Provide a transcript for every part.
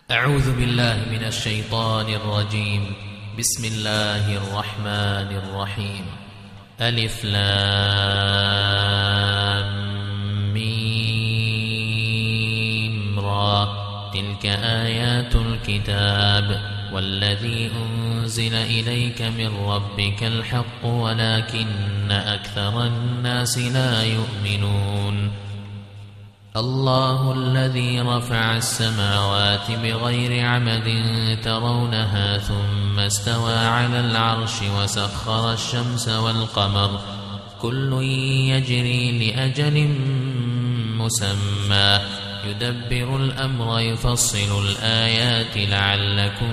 أعوذ بالله من الشيطان الرجيم. بسم الله الرحمن الرحيم. ألف لام ميم را. تلك آيات الكتاب والذي أنزل إليك من ربك الحق ولكن أكثر الناس لا يؤمنون. الله الذي رفع السماوات بغير عمد ترونها ثم استوى على العرش وسخر الشمس والقمر كل يجري لأجل مسمى يدبر الأمر يفصل الآيات لعلكم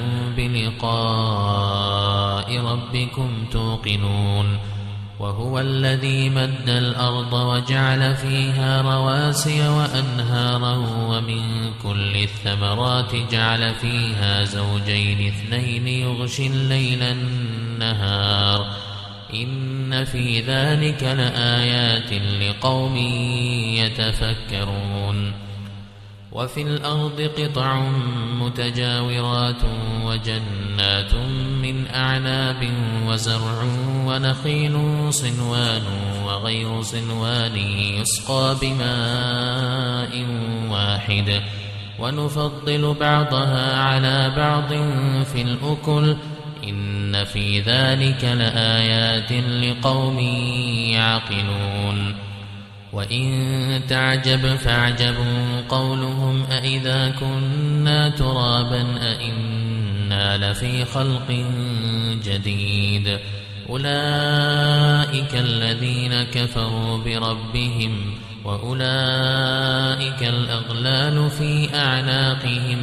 بلقاء ربكم توقنون. وهو الذي مد الأرض وجعل فيها رواسي وأنهارا ومن كل الثمرات جعل فيها زوجين اثنين يغشي الليل النهار إن في ذلك لآيات لقوم يتفكرون. وفي الأرض قطع متجاورات وجنات من أعناب وزرع ونخيل صنوان وغير صنوان يسقى بماء واحد ونفضل بعضها على بعض في الأكل إن في ذلك لآيات لقوم يعقلون. وإن تعجب فاعجب قولهم أإذا كنا ترابا أإنا لفي خلق جديد أولئك الذين كفروا بربهم وأولئك الأغلال في أعناقهم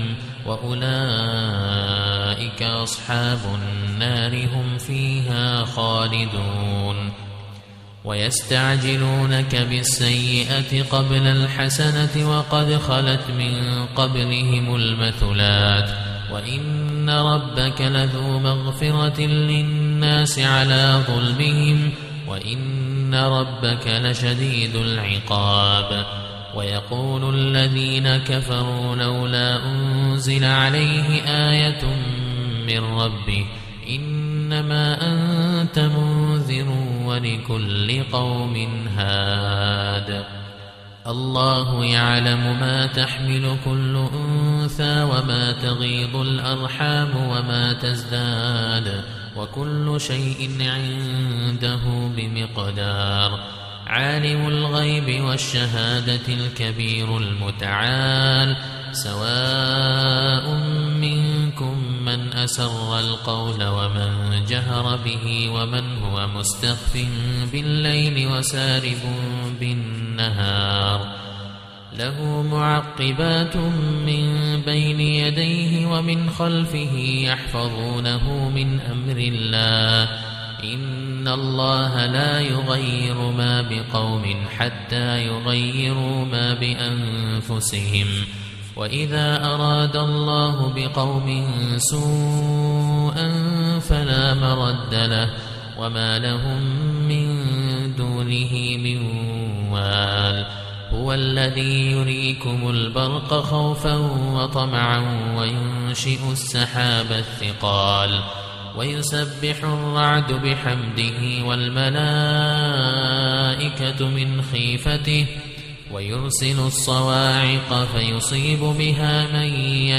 وأولئك أصحاب النار هم فيها خالدون. ويستعجلونك بالسيئة قبل الحسنة وقد خلت من قبلهم المثلات وإن ربك لذو مغفرة للناس على ظلمهم وإن ربك لشديد العقاب. ويقول الذين كفروا لولا أنزل عليه آية من ربه إنما أنت منذر ولكل قوم هاد. الله يعلم ما تحمل كل أنثى وما تغيض الأرحام وما تزداد وكل شيء عنده بمقدار. عالم الغيب والشهادة الكبير المتعال. سواء منكم من أسر القول ومن جهر به ومن هو مستخف بالليل وسارب بالنهار له معقبات من بين يديه ومن خلفه يحفظونه من أمر الله إن الله لا يغير ما بقوم حتى يغيروا ما بأنفسهم وإذا أراد الله بقوم سوءا فلا مرد له وما لهم من دونه من وال. هو الذي يريكم البرق خوفا وطمعا وينشئ السحاب الثقال ويسبح الرعد بحمده والملائكة من خيفته ويرسل الصواعق فيصيب بها من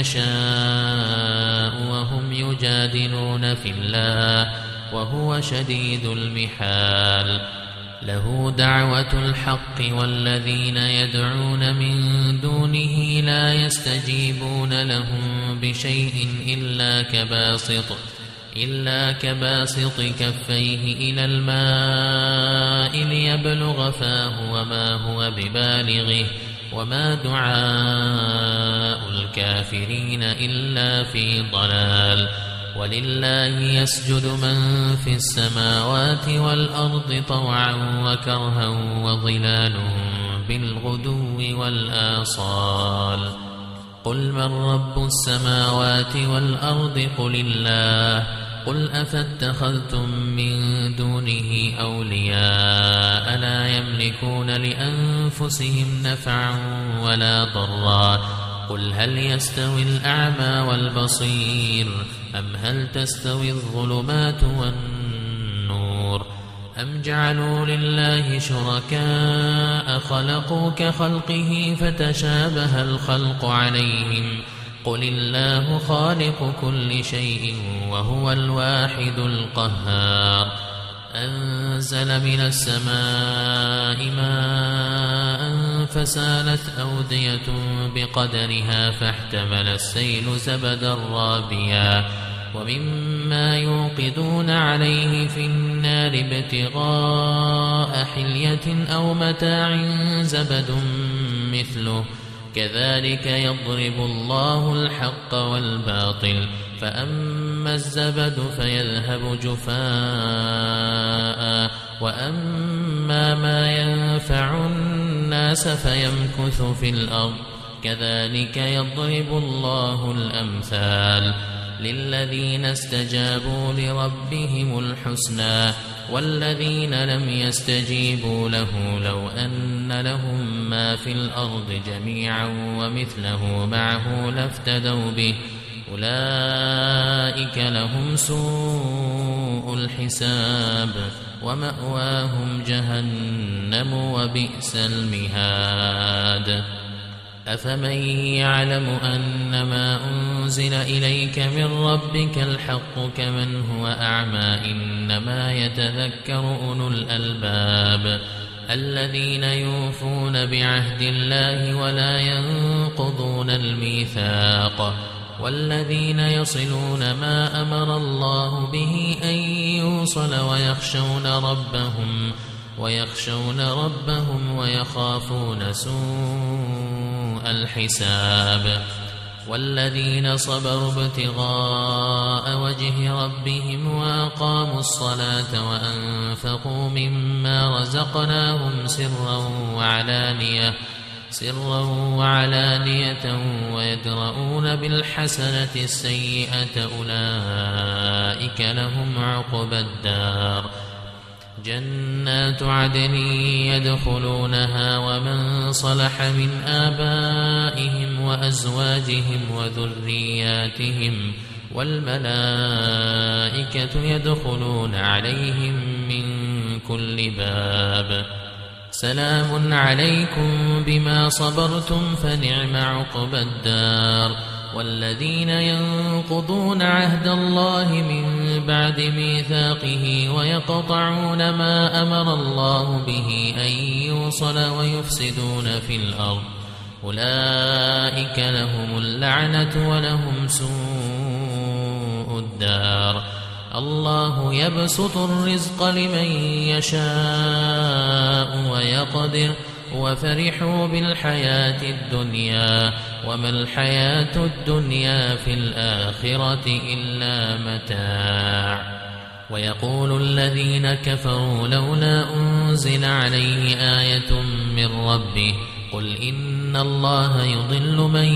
يشاء وهم يجادلون في الله وهو شديد المحال. له دعوة الحق والذين يدعون من دونه لا يستجيبون لهم بشيء إلا كباسط كفيه إلى الماء ليبلغ فاه وما هو ببالغه وما دعاء الكافرين إلا في ضلال. ولله يسجد من في السماوات والأرض طوعا وكرها وظلالهم بالغدو والآصال. قل من رب السماوات والأرض قل الله قل أفاتخذتم من دونه أولياء لا يملكون لأنفسهم نفعا ولا ضرا قل هل يستوي الأعمى والبصير أم هل تستوي الظلمات والنور أم جعلوا لله شركاء خلقوا كخلقه فتشابه الخلق عليهم قل الله خالق كل شيء وهو الواحد القهار أنزل من السماء ماء فسالت أودية بقدرها فاحتمل السيل زبدا رابيا ومما يوقدون عليه في النار ابتغاء حلية أو متاع زبد مثله كذلك يضرب الله الحق والباطل فأما الزبد فيذهب جفاء وأما ما ينفع الناس فيمكث في الأرض كذلك يضرب الله الأمثال للذين استجابوا لربهم الحسنى والذين لم يستجيبوا له لو أن لهم ما في الأرض جميعا ومثله معه لافتدوا به أولئك لهم سوء الحساب ومأواهم جهنم وبئس المهاد أفمن يعلم أنما أنزل إليك من ربك الحق كمن هو أعمى إنما يتذكر أولو الألباب الذين يوفون بعهد الله ولا ينقضون الميثاق والذين يصلون ما أمر الله به أن يوصل ويخشون ربهم ويخافون سوء الحساب والذين صبروا ابتغاء وجه ربهم وأقاموا الصلاة وأنفقوا مما رزقناهم سرا وعلانية ويدرؤون بالحسنة السيئة أولئك لهم عقبى الدار جنات عدن يدخلونها ومن صلح من آبائهم وأزواجهم وذرياتهم والملائكة يدخلون عليهم من كل باب سلام عليكم بما صبرتم فنعم عقبى الدار والذين ينقضون عهد الله من بعد ميثاقه ويقطعون ما أمر الله به أن يوصل ويفسدون في الأرض أولئك لهم اللعنة ولهم سوء الدار الله يبسط الرزق لمن يشاء ويقدر وفرحوا بالحياة الدنيا وما الحياة الدنيا في الآخرة إلا متاع ويقول الذين كفروا لولا أنزل عليه آية من ربه قل إن الله يضل من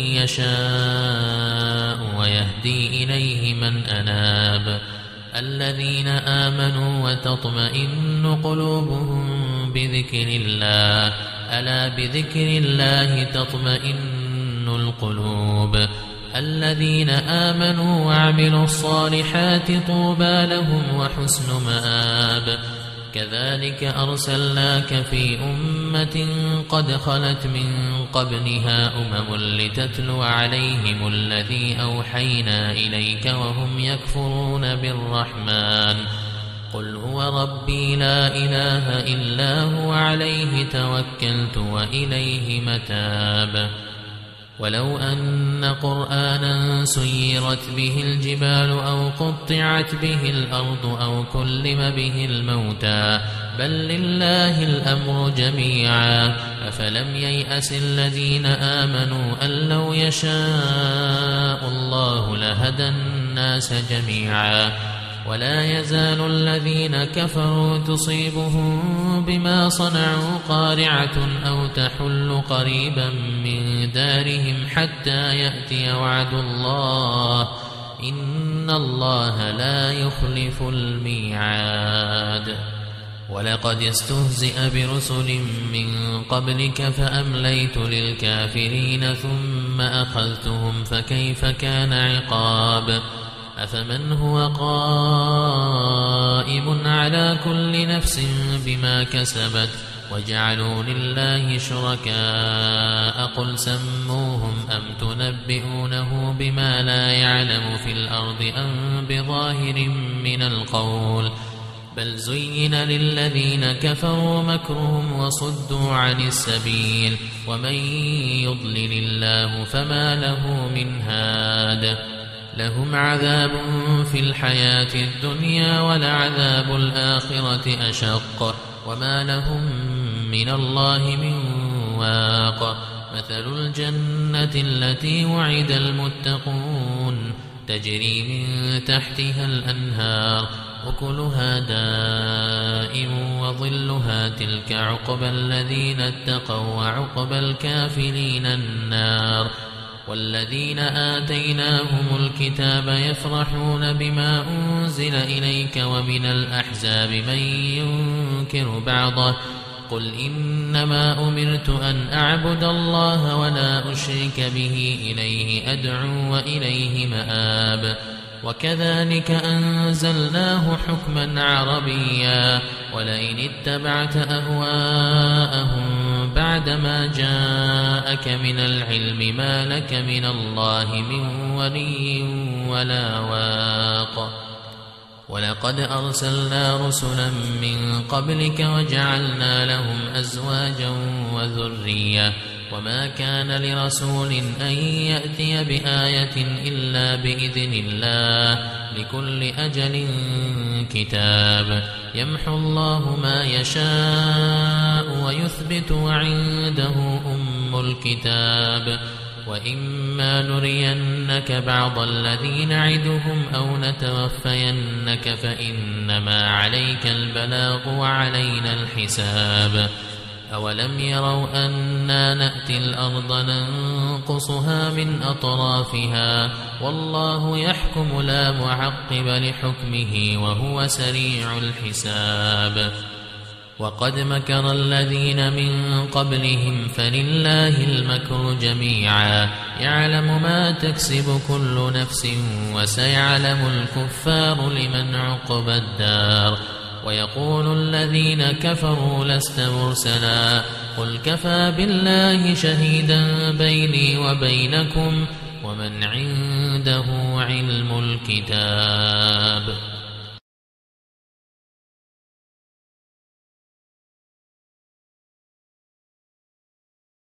يشاء ويهدي إليه من أناب الذين آمنوا وتطمئن قلوبهم بذكر الله ألا بذكر الله تطمئن القلوب الذين آمنوا وعملوا الصالحات طوبى لهم وحسن مآب كذلك أرسلناك في أمة قد خلت من قبلها لتتلو عليهم الذي أوحينا إليك وهم يكفرون بالرحمن قل هو ربي لا إله إلا هو عليه توكلت وإليه متاب ولو أن قرآنا سيرت به الجبال أو قطعت به الأرض أو كلم به الموتى بل لله الأمر جميعا أفلم ييأس الذين آمنوا أن لو يشاء الله لهدى الناس جميعا ولا يزال الذين كفروا تصيبهم بما صنعوا قارعة أو تحل قريبا من دارهم حتى يأتي وعد الله إن الله لا يخلف الميعاد ولقد استهزئ برسل من قبلك فأمليت للكافرين ثم ثم أخذتهم فكيف كان عقاب أفمن هو قائم على كل نفس بما كسبت وجعلوا لله شركاء قل سموهم أم تنبئونه بما لا يعلم في الأرض أم بظاهر من القول بل زين للذين كفروا مكرهم وصدوا عن السبيل ومن يضلل الله فما له من هاد لهم عذاب في الحياة الدنيا ولعذاب الآخرة أشق وما لهم من الله من واق مثل الجنة التي وعد المتقون تجري من تحتها الأنهار أكلها دائم وظلها تلك عقبى الذين اتقوا وعقبى الكافرين النار والذين آتيناهم الكتاب يفرحون بما أنزل إليك ومن الأحزاب من ينكر بعضه قل إنما أمرت أن أعبد الله ولا أشرك به إليه أدعو وإليه مآب وكذلك أنزلناه حكما عربيا ولئن اتبعت أهواءهم بعدما جاءك من العلم ما لك من الله من ولي ولا واق ولقد أرسلنا رسلا من قبلك وجعلنا لهم أزواجا وذرية وما كان لرسول أن يأتي بآية إلا بإذن الله لكل أجل كتاب يمحو الله ما يشاء ويثبت وعنده أم الكتاب وإما نرينك بعض الذي نعدهم أو نتوفينك فإنما عليك البلاغ وعلينا الحساب أولم يروا أنا نأتي الأرض ننقصها من أطرافها والله يحكم لا معقب لحكمه وهو سريع الحساب وقد مكر الذين من قبلهم فلله المكر جميعا يعلم ما تكسب كل نفس وسيعلم الكفار لمن عقبى الدار ويقول الذين كفروا لست مرسلا قل كفى بالله شهيدا بيني وبينكم ومن عنده علم الكتاب